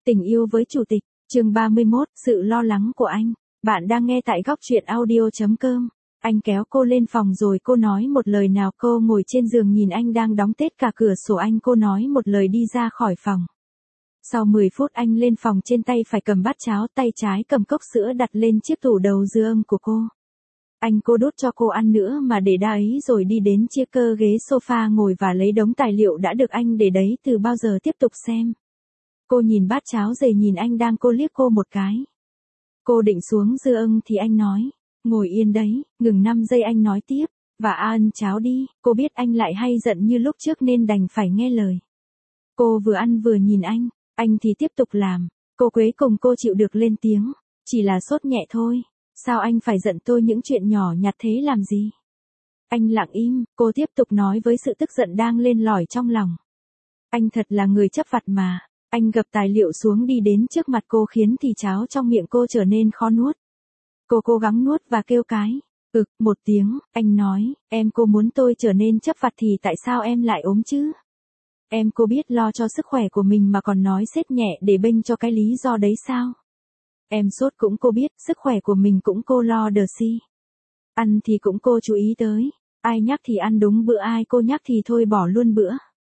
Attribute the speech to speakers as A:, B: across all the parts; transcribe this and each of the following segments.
A: Tình yêu với chủ tịch, chương 31, sự lo lắng của anh. Bạn đang nghe tại góc truyện audio.com. Anh kéo cô lên phòng rồi cô nói một lời nào, cô ngồi trên giường nhìn anh đang đóng tết cả cửa sổ, cô nói một lời đi ra khỏi phòng. Sau 10 phút anh lên phòng, trên tay phải cầm bát cháo, tay trái cầm cốc sữa đặt lên chiếc tủ đầu giường của cô. Cô đút cho cô ăn nữa mà để đá ấy, rồi đi đến chiếc ghế sofa ngồi và lấy đống tài liệu đã được anh để đấy từ bao giờ tiếp tục xem. Cô nhìn bát cháo dày, nhìn anh đang, cô liếc cô một cái. Cô định xuống giường thì anh nói, ngồi yên đấy, ngừng 5 giây anh nói tiếp, và ăn cháo đi. Cô biết anh lại hay giận như lúc trước nên đành phải nghe lời. Cô vừa ăn vừa nhìn anh thì tiếp tục làm. Cô cuối cùng cô chịu được lên tiếng, chỉ là sốt nhẹ thôi. Sao anh phải giận tôi những chuyện nhỏ nhặt thế làm gì? Anh lặng im, cô tiếp tục nói với sự tức giận đang lên lỏi trong lòng. Anh thật là người chấp vặt mà. Anh gập tài liệu xuống đi đến trước mặt cô, khiến thì cháo trong miệng cô trở nên khó nuốt. Cô cố gắng nuốt và kêu cái, một tiếng. Anh nói, cô muốn tôi trở nên chấp vặt thì tại sao em lại ốm chứ? Cô biết lo cho sức khỏe của mình mà còn nói sết nhẹ để bênh cho cái lý do đấy sao? Sốt cũng cô biết, sức khỏe của mình cũng cô lo đờ si. Ăn thì cũng cô chú ý tới. Ai nhắc thì ăn đúng bữa, ai cô nhắc thì thôi bỏ luôn bữa.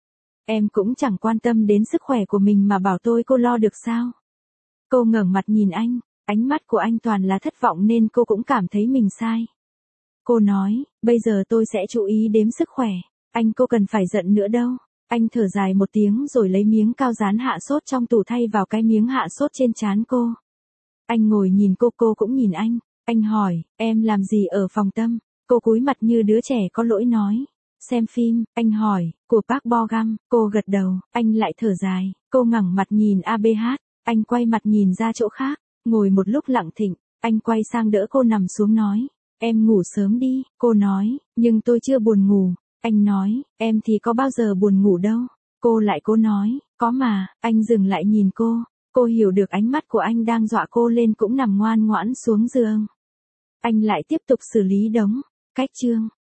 A: Cũng chẳng quan tâm đến sức khỏe của mình mà bảo tôi cô lo được sao? Cô ngẩng mặt nhìn anh, ánh mắt của anh toàn là thất vọng nên cô cũng cảm thấy mình sai. Cô nói, bây giờ tôi sẽ chú ý đến sức khỏe. Cô cần phải giận nữa đâu. Anh thở dài một tiếng rồi lấy miếng cao dán hạ sốt trong tủ thay vào cái miếng hạ sốt trên trán cô. Anh ngồi nhìn cô cũng nhìn anh. Anh hỏi, em làm gì ở phòng Tâm? Cô cúi mặt như đứa trẻ có lỗi nói, xem phim. Anh hỏi, của Park Bo Gum. Cô gật đầu. Anh lại thở dài. Cô ngẩng mặt nhìn ABH. Anh quay mặt nhìn ra chỗ khác. Ngồi một lúc lặng thinh. Anh quay sang đỡ cô nằm xuống nói, em ngủ sớm đi. Cô nói, nhưng tôi chưa buồn ngủ. Anh nói, em thì có bao giờ buồn ngủ đâu. Cô lại cố nói, có mà. Anh dừng lại nhìn cô. Cô hiểu được ánh mắt của anh đang dọa cô lên, cũng nằm ngoan ngoãn xuống giường. Anh lại tiếp tục xử lý đống cách chương.